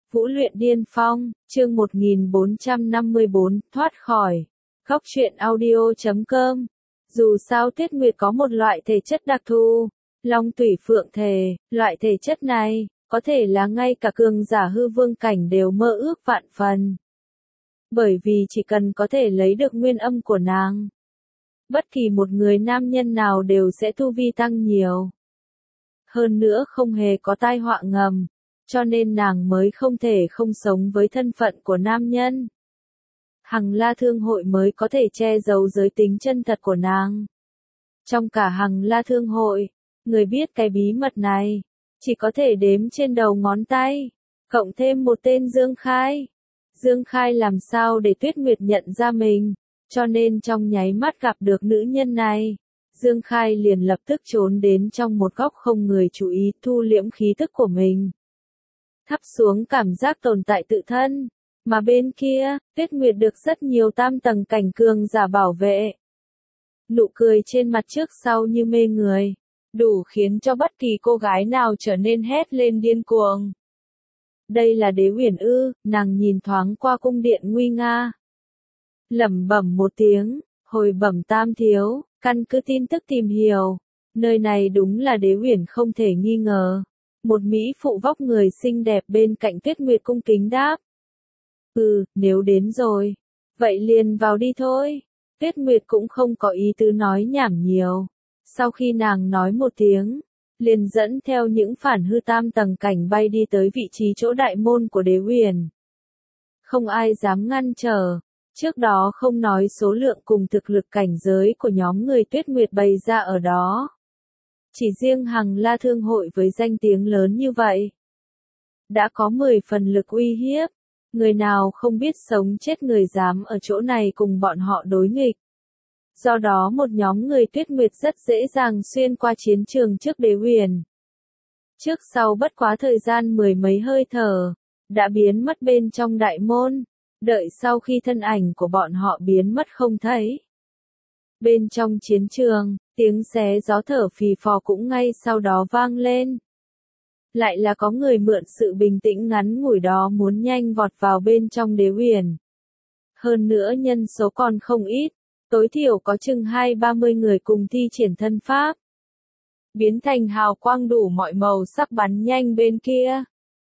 Vũ luyện điên phong, chương 1454, thoát khỏi. Góc truyện audio.com. Dù sao Tuyết Nguyệt có một loại thể chất đặc thù, Long Tủy Phượng Thể, loại thể chất này, có thể là ngay cả cường giả hư vương cảnh đều mơ ước vạn phần. Bởi vì chỉ cần có thể lấy được nguyên âm của nàng, bất kỳ một người nam nhân nào đều sẽ tu vi tăng nhiều. Hơn nữa không hề có tai họa ngầm, cho nên nàng mới không thể không sống với thân phận của nam nhân. Hằng La Thương Hội mới có thể che giấu giới tính chân thật của nàng. Trong cả Hằng La Thương Hội, người biết cái bí mật này, chỉ có thể đếm trên đầu ngón tay, cộng thêm một tên Dương Khai. Dương Khai làm sao để Tuyết Nguyệt nhận ra mình, cho nên trong nháy mắt gặp được nữ nhân này, Dương Khai liền lập tức trốn đến trong một góc không người chú ý, thu liễm khí tức của mình. Thấp xuống cảm giác tồn tại tự thân, mà bên kia, Tuyết Nguyệt được rất nhiều tam tầng cảnh cường giả bảo vệ. Nụ cười trên mặt trước sau như mê người, đủ khiến cho bất kỳ cô gái nào trở nên hét lên điên cuồng. Đây là Đế Uyển ư? Nàng nhìn thoáng qua cung điện nguy nga, lẩm bẩm một tiếng, hồi bẩm Tam thiếu, căn cứ tin tức tìm hiểu, nơi này đúng là Đế Uyển không thể nghi ngờ. Một mỹ phụ vóc người xinh đẹp bên cạnh Tuyết Nguyệt cung kính đáp. Nếu đến rồi, vậy liền vào đi thôi. Tuyết Nguyệt cũng không có ý tứ nói nhảm nhiều. Sau khi nàng nói một tiếng, liền dẫn theo những phản hư tam tầng cảnh bay đi tới vị trí chỗ đại môn của Đế Uyển. Không ai dám ngăn trở. Trước đó không nói số lượng cùng thực lực cảnh giới của nhóm người Tuyết Nguyệt bày ra ở đó. Chỉ riêng Hằng La Thương Hội với danh tiếng lớn như vậy, đã có 10 phần lực uy hiếp, người nào không biết sống chết người dám ở chỗ này cùng bọn họ đối nghịch. Do đó một nhóm người Tuyết Nguyệt rất dễ dàng xuyên qua chiến trường trước Đế Uyển. Trước sau bất quá thời gian mười mấy hơi thở, đã biến mất bên trong đại môn, đợi sau khi thân ảnh của bọn họ biến mất không thấy. Bên trong chiến trường, tiếng xé gió thở phì phò cũng ngay sau đó vang lên. Lại là có người mượn sự bình tĩnh ngắn ngủi đó muốn nhanh vọt vào bên trong Đế Uyển. Hơn nữa nhân số còn không ít, tối thiểu có chừng 20-30 người cùng thi triển thân pháp. Biến thành hào quang đủ mọi màu sắc bắn nhanh bên kia.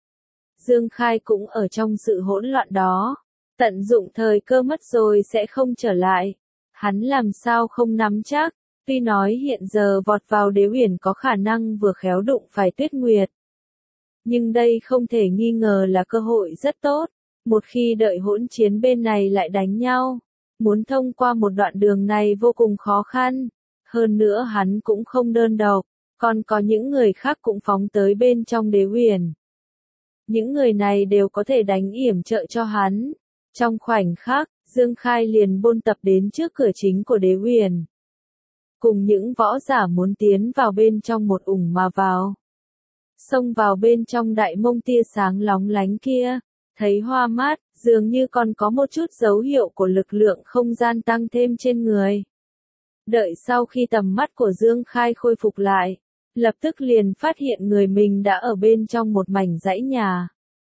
Dương Khai cũng ở trong sự hỗn loạn đó, tận dụng thời cơ mất rồi sẽ không trở lại. Hắn làm sao không nắm chắc, tuy nói hiện giờ vọt vào Đế Uyển có khả năng vừa khéo đụng phải Tuyết Nguyệt. Nhưng đây không thể nghi ngờ là cơ hội rất tốt, một khi đợi hỗn chiến bên này lại đánh nhau. Muốn thông qua một đoạn đường này vô cùng khó khăn, hơn nữa hắn cũng không đơn độc, còn có những người khác cũng phóng tới bên trong Đế Uyển. Những người này đều có thể đánh yểm trợ cho hắn. Trong khoảnh khắc, Dương Khai liền bôn tập đến trước cửa chính của Đế Uyển. Cùng những võ giả muốn tiến vào bên trong một ủng mà vào. Xông vào bên trong đại mông tia sáng lóng lánh kia, thấy hoa mát, dường như còn có một chút dấu hiệu của lực lượng không gian tăng thêm trên người. Đợi sau khi tầm mắt của Dương Khai khôi phục lại, lập tức liền phát hiện người mình đã ở bên trong một mảnh dãy nhà.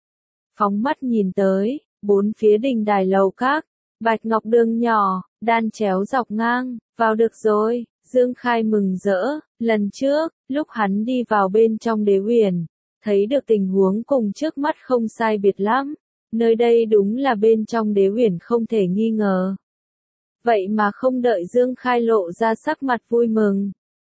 Phóng mắt nhìn tới, bốn phía đình đài lầu các, bạch ngọc đường nhỏ, đan chéo dọc ngang, vào được rồi. Dương Khai mừng rỡ, lần trước, lúc hắn đi vào bên trong Đế Uyển, thấy được tình huống cùng trước mắt không sai biệt lắm, nơi đây đúng là bên trong Đế Uyển không thể nghi ngờ. Vậy mà không đợi Dương Khai lộ ra sắc mặt vui mừng,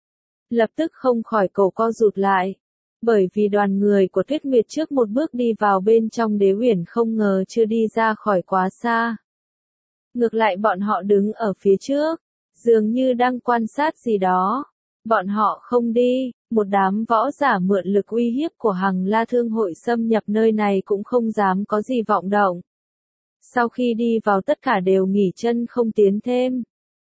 lập tức không khỏi cổ co rụt lại, bởi vì đoàn người của Tuyết Nguyệt trước một bước đi vào bên trong Đế Uyển không ngờ chưa đi ra khỏi quá xa. Ngược lại bọn họ đứng ở phía trước, dường như đang quan sát gì đó. Bọn họ không đi, một đám võ giả mượn lực uy hiếp của Hằng La Thương Hội xâm nhập nơi này cũng không dám có gì vọng động. Sau khi đi vào tất cả đều nghỉ chân không tiến thêm.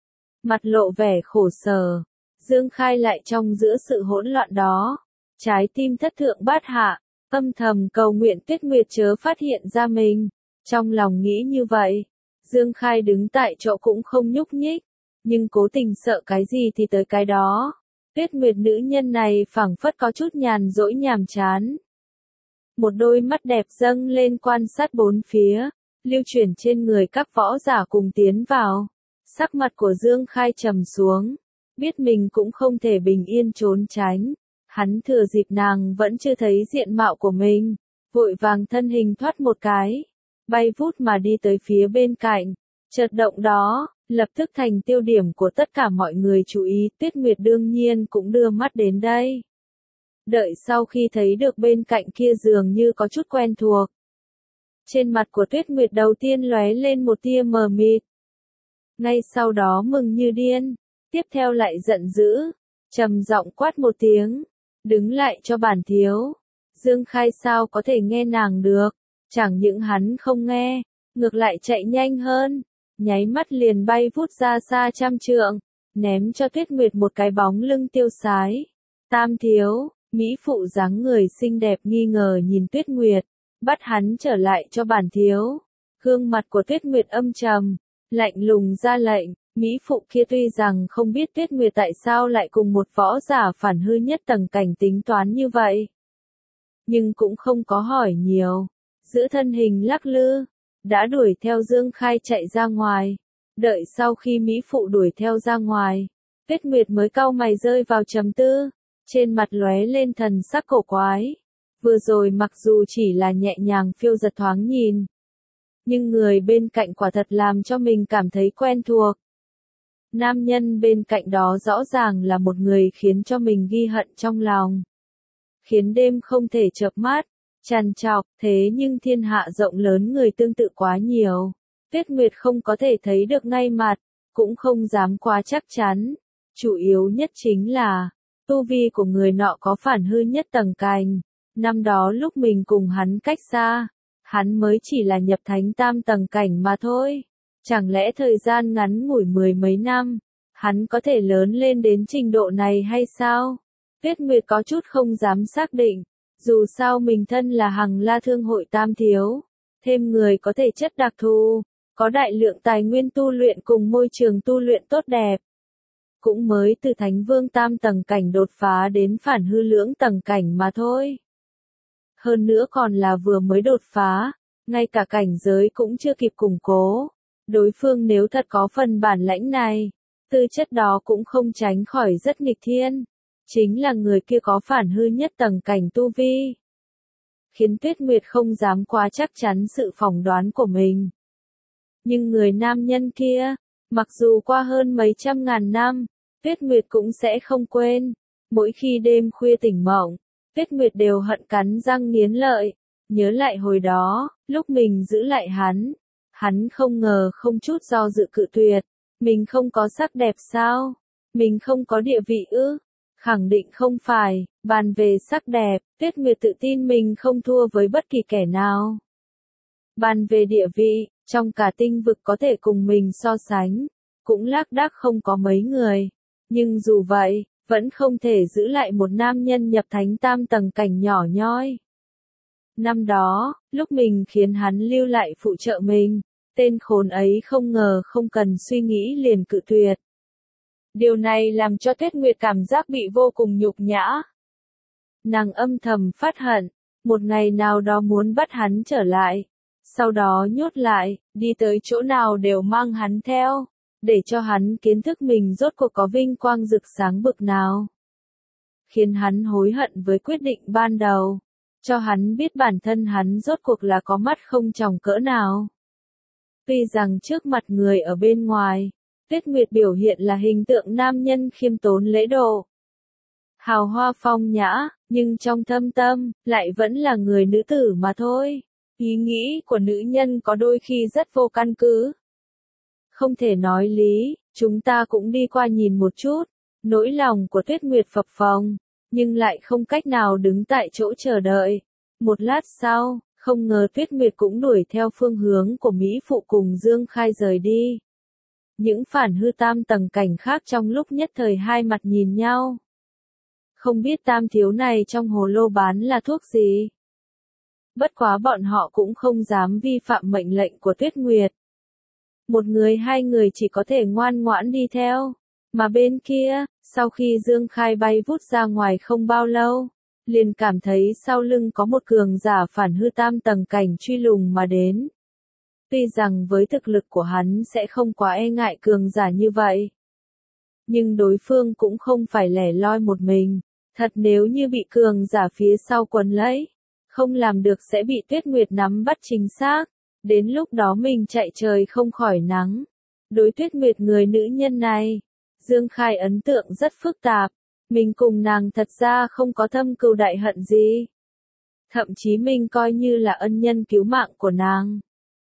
Mặt lộ vẻ khổ sở, Dương Khai lại trong giữa sự hỗn loạn đó. Trái tim thất thượng bát hạ, âm thầm cầu nguyện Tuyết Nguyệt chớ phát hiện ra mình. Trong lòng nghĩ như vậy, Dương Khai đứng tại chỗ cũng không nhúc nhích. Nhưng cố tình sợ cái gì thì tới cái đó. Tuyết Nguyệt nữ nhân này phảng phất có chút nhàn rỗi nhàm chán. một đôi mắt đẹp dâng lên quan sát bốn phía, lưu chuyển trên người các võ giả cùng tiến vào. Sắc mặt của Dương Khai trầm xuống, biết mình cũng không thể bình yên trốn tránh. Hắn thừa dịp nàng vẫn chưa thấy diện mạo của mình, vội vàng thân hình thoát một cái, bay vút mà đi tới phía bên cạnh. Chợt động đó, lập tức thành tiêu điểm của tất cả mọi người chú ý, Tuyết Nguyệt đương nhiên cũng đưa mắt đến đây. Đợi sau khi thấy được bên cạnh kia dường như có chút quen thuộc. Trên mặt của Tuyết Nguyệt đầu tiên lóe lên một tia mờ mịt. Ngay sau đó mừng như điên, tiếp theo lại giận dữ, trầm giọng quát một tiếng, đứng lại cho bản thiếu. Dương Khai sao có thể nghe nàng được, chẳng những hắn không nghe, ngược lại chạy nhanh hơn, nháy mắt liền bay vút ra xa trăm trượng, ném cho Tuyết Nguyệt một cái bóng lưng tiêu sái. Tam thiếu, mỹ phụ dáng người xinh đẹp nghi ngờ nhìn Tuyết Nguyệt, bắt hắn trở lại cho bản thiếu. Gương mặt của Tuyết Nguyệt âm trầm, lạnh lùng ra lệnh. Mỹ phụ kia tuy rằng không biết Tuyết Nguyệt tại sao lại cùng một võ giả phản hư nhất tầng cảnh tính toán như vậy, nhưng cũng không có hỏi nhiều, giữ thân hình lắc lư, đã đuổi theo Dương Khai chạy ra ngoài. Đợi sau khi Mỹ phụ đuổi theo ra ngoài, Tuyết Nguyệt mới cau mày rơi vào trầm tư, trên mặt lóe lên thần sắc cổ quái. Vừa rồi mặc dù chỉ là nhẹ nhàng phiêu giật thoáng nhìn, nhưng người bên cạnh quả thật làm cho mình cảm thấy quen thuộc. Nam nhân bên cạnh đó rõ ràng là một người khiến cho mình ghi hận trong lòng, khiến đêm không thể chợp mắt, trằn trọc. Thế nhưng thiên hạ rộng lớn người tương tự quá nhiều, Tuyết Nguyệt không có thể thấy được ngay mặt, cũng không dám quá chắc chắn. Chủ yếu nhất chính là, tu vi của người nọ có phản hư nhất tầng cảnh. Năm đó lúc mình cùng hắn cách xa, hắn mới chỉ là nhập thánh tam tầng cảnh mà thôi. Chẳng lẽ thời gian ngắn ngủi mười mấy năm, hắn có thể lớn lên đến trình độ này hay sao? Tuyết Nguyệt có chút không dám xác định, dù sao mình thân là Hằng La Thương hội tam thiếu, thêm người có thể chất đặc thù, có đại lượng tài nguyên tu luyện cùng môi trường tu luyện tốt đẹp. Cũng mới từ Thánh Vương tam tầng cảnh đột phá đến phản hư lưỡng tầng cảnh mà thôi. Hơn nữa còn là vừa mới đột phá, ngay cả cảnh giới cũng chưa kịp củng cố. Đối phương nếu thật có phần bản lãnh này, tư chất đó cũng không tránh khỏi rất nghịch thiên. Chính là người kia có phản hư nhất tầng cảnh tu vi, khiến Tuyết Nguyệt không dám quá chắc chắn sự phỏng đoán của mình. Nhưng người nam nhân kia, mặc dù qua hơn mấy trăm ngàn năm, Tuyết Nguyệt cũng sẽ không quên. Mỗi khi đêm khuya tỉnh mộng, Tuyết Nguyệt đều hận cắn răng nghiến lợi, nhớ lại hồi đó, lúc mình giữ lại hắn không ngờ không chút do dự cự tuyệt. Mình không có sắc đẹp sao? Mình không có địa vị ư? Khẳng định không phải. Bàn về sắc đẹp, Tuyết Nguyệt tự tin mình không thua với bất kỳ kẻ nào. Bàn về địa vị, trong cả tinh vực có thể cùng mình so sánh, cũng lác đác không có mấy người. Nhưng dù vậy, vẫn không thể giữ lại một nam nhân nhập thánh tam tầng cảnh nhỏ nhoi. Năm đó, lúc mình khiến hắn lưu lại phụ trợ mình, tên khốn ấy không ngờ không cần suy nghĩ liền cự tuyệt. Điều này làm cho Tuyết Nguyệt cảm giác bị vô cùng nhục nhã. Nàng âm thầm phát hận, một ngày nào đó muốn bắt hắn trở lại, sau đó nhốt lại, đi tới chỗ nào đều mang hắn theo, để cho hắn kiến thức mình rốt cuộc có vinh quang rực sáng bực nào. Khiến hắn hối hận với quyết định ban đầu, cho hắn biết bản thân hắn rốt cuộc là có mắt không tròng cỡ nào. Tuy rằng trước mặt người ở bên ngoài, Tuyết Nguyệt biểu hiện là hình tượng nam nhân khiêm tốn lễ độ, hào hoa phong nhã, nhưng trong thâm tâm, lại vẫn là người nữ tử mà thôi. Ý nghĩ của nữ nhân có đôi khi rất vô căn cứ. Không thể nói lý, chúng ta cũng đi qua nhìn một chút. Nỗi lòng của Tuyết Nguyệt phập phồng, nhưng lại không cách nào đứng tại chỗ chờ đợi. Một lát sau, không ngờ Tuyết Nguyệt cũng đuổi theo phương hướng của Mỹ phụ cùng Dương Khai rời đi. Những phản hư tam tầng cảnh khác trong lúc nhất thời hai mặt nhìn nhau. Không biết tam thiếu này trong hồ lô bán là thuốc gì. Bất quá bọn họ cũng không dám vi phạm mệnh lệnh của Tuyết Nguyệt. Một người hai người chỉ có thể ngoan ngoãn đi theo. Mà bên kia, sau khi Dương Khai bay vút ra ngoài không bao lâu, liền cảm thấy sau lưng có một cường giả phản hư tam tầng cảnh truy lùng mà đến. Tuy rằng với thực lực của hắn sẽ không quá e ngại cường giả như vậy, nhưng đối phương cũng không phải lẻ loi một mình. Thật nếu như bị cường giả phía sau quấn lấy, không làm được sẽ bị Tuyết Nguyệt nắm bắt chính xác. Đến lúc đó mình chạy trời không khỏi nắng. Đối Tuyết Nguyệt người nữ nhân này, Dương Khai ấn tượng rất phức tạp. Mình cùng nàng thật ra không có thâm cừu đại hận gì. Thậm chí mình coi như là ân nhân cứu mạng của nàng.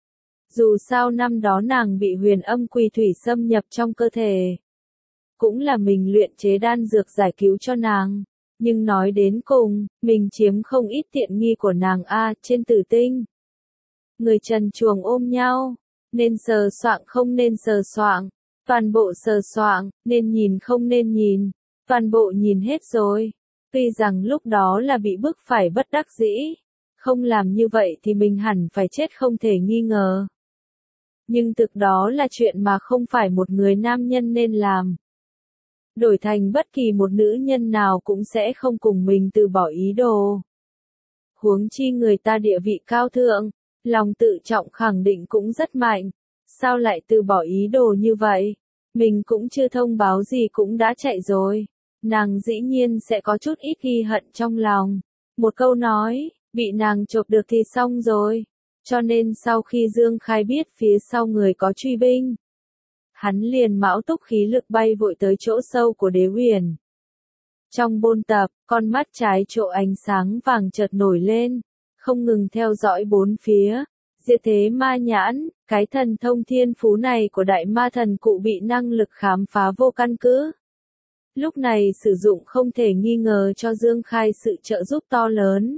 Dù sao năm đó nàng bị huyền âm quỷ thủy xâm nhập trong cơ thể, cũng là mình luyện chế đan dược giải cứu cho nàng. Nhưng nói đến cùng, mình chiếm không ít tiện nghi của nàng trên tử tinh. Người trần truồng ôm nhau, nên sờ soạng không nên sờ soạng, toàn bộ sờ soạng, nên nhìn không nên nhìn, toàn bộ nhìn hết rồi. Tuy rằng lúc đó là bị bức phải bất đắc dĩ, không làm như vậy thì mình hẳn phải chết không thể nghi ngờ. Nhưng thực đó là chuyện mà không phải một người nam nhân nên làm. Đổi thành bất kỳ một nữ nhân nào cũng sẽ không cùng mình từ bỏ ý đồ. Huống chi người ta địa vị cao thượng, lòng tự trọng khẳng định cũng rất mạnh. Sao lại từ bỏ ý đồ như vậy? Mình cũng chưa thông báo gì cũng đã chạy rồi. Nàng dĩ nhiên sẽ có chút ít ghi hận trong lòng. Một câu nói, bị nàng chộp được thì xong rồi. Cho nên sau khi Dương Khai biết phía sau người có truy binh, hắn liền mão túc khí lực bay vội tới chỗ sâu của Đế Huyền. Trong bôn tập, con mắt trái chỗ ánh sáng vàng chợt nổi lên, không ngừng theo dõi bốn phía. Diệt thế ma nhãn, cái thần thông thiên phú này của đại ma thần cụ bị năng lực khám phá vô căn cứ. Lúc này sử dụng không thể nghi ngờ cho Dương Khai sự trợ giúp to lớn.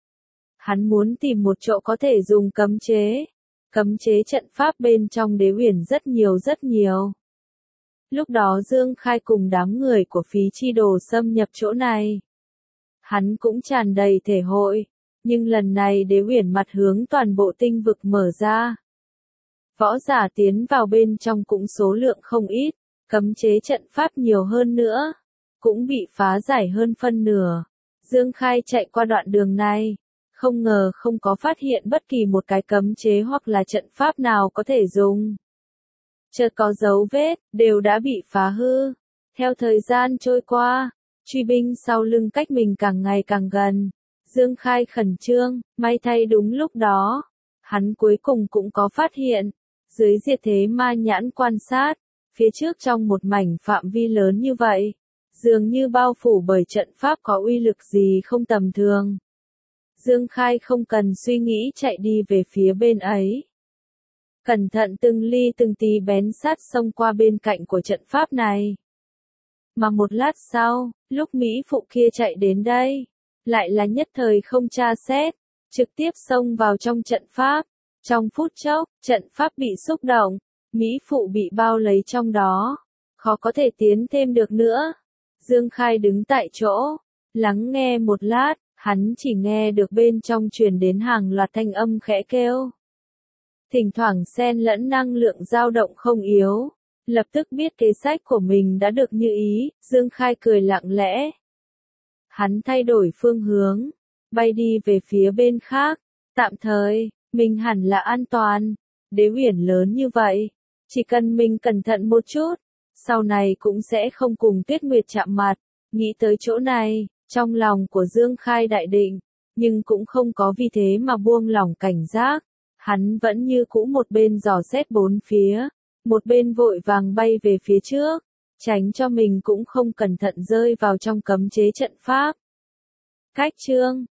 Hắn muốn tìm một chỗ có thể dùng cấm chế trận pháp bên trong Đế Huyền rất nhiều. Lúc đó Dương Khai cùng đám người của Phí Chi Đồ xâm nhập chỗ này. Hắn cũng tràn đầy thể hội, nhưng lần này Đế Huyền mặt hướng toàn bộ tinh vực mở ra. Võ giả tiến vào bên trong cũng số lượng không ít, cấm chế trận pháp nhiều hơn nữa, cũng bị phá giải hơn phân nửa. Dương Khai chạy qua đoạn đường này, không ngờ không có phát hiện bất kỳ một cái cấm chế hoặc là trận pháp nào có thể dùng. Chợt có dấu vết, đều đã bị phá hư. Theo thời gian trôi qua, truy binh sau lưng cách mình càng ngày càng gần. Dương Khai khẩn trương, may thay đúng lúc đó. Hắn cuối cùng cũng có phát hiện. Dưới diệt thế ma nhãn quan sát, phía trước trong một mảnh phạm vi lớn như vậy, dường như bao phủ bởi trận pháp có uy lực gì không tầm thường. Dương Khai không cần suy nghĩ chạy đi về phía bên ấy. Cẩn thận từng ly từng tí bén sát xông qua bên cạnh của trận pháp này. Mà một lát sau, lúc Mỹ phụ kia chạy đến đây, lại là nhất thời không tra xét, trực tiếp xông vào trong trận pháp. Trong phút chốc, trận pháp bị xúc động, Mỹ phụ bị bao lấy trong đó, khó có thể tiến thêm được nữa. Dương Khai đứng tại chỗ, lắng nghe một lát, hắn chỉ nghe được bên trong truyền đến hàng loạt thanh âm khẽ kêu. Thỉnh thoảng xen lẫn năng lượng dao động không yếu. Lập tức biết kế sách của mình đã được như ý, Dương Khai cười lặng lẽ. Hắn thay đổi phương hướng, bay đi về phía bên khác. Tạm thời, mình hẳn là an toàn. Đế Huyền lớn như vậy, chỉ cần mình cẩn thận một chút, sau này cũng sẽ không cùng Tuyết Nguyệt chạm mặt. Nghĩ tới chỗ này, trong lòng của Dương Khai đại định, nhưng cũng không có vì thế mà buông lỏng cảnh giác. Hắn vẫn như cũ một bên dò xét bốn phía, một bên vội vàng bay về phía trước, tránh cho mình cũng không cẩn thận rơi vào trong cấm chế trận pháp. Cách chương